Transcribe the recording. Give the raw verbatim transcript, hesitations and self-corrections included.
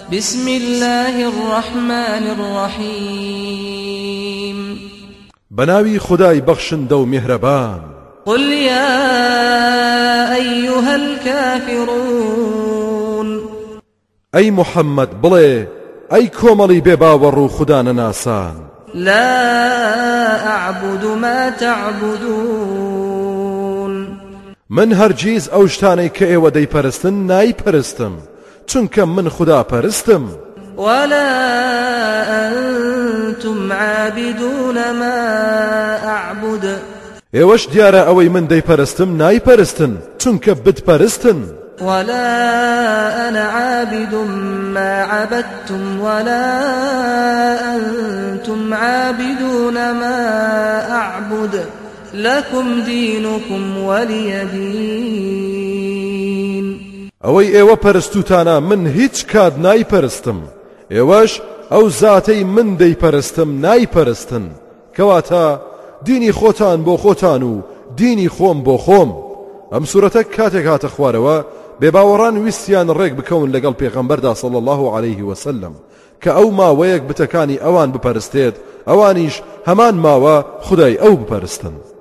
بسم الله الرحمن الرحيم بناوي خداي بخشن دو مهربان قل يا أيها الكافرون أي محمد بلي أي كوملي بباورو خدانا ناسان لا أعبد ما تعبدون من هرگیز ئەو شتانەی کە ئێوە دەیپەرستن نایپەرستم چونکە من خدا پەرستم ولا أنتم عابدون ما أعبد ئێوەش دیارە ئەوەی من دەیپەرستم نایپەرستن چونکە بتپەرستن ولا أنا عابد ما عبدتم ولا أنتم عابدون ما أعبد لكم دينكم ولي دين ئەوەی ئێوە پەرستوتانە من هیچ کات نایپەرستم ئێوەش ئەو زاتەی من دەیپەرستم نایپەرستن کەواتە دینی خۆتان بۆ خۆتان و دینی خۆم بۆ خۆم. ئەم سورەتە کاتێک هاتە خوارەوە بێباوەڕان ویستیان ڕێک بکەون لەگەڵ پێغەمبەردا صلی الله عليه وسلم کە ئەو ماوەیەک بتەکانی ئەوان بپەرستێت ئەوانیش هەمان ماوە خدای ئەو بپەرستن.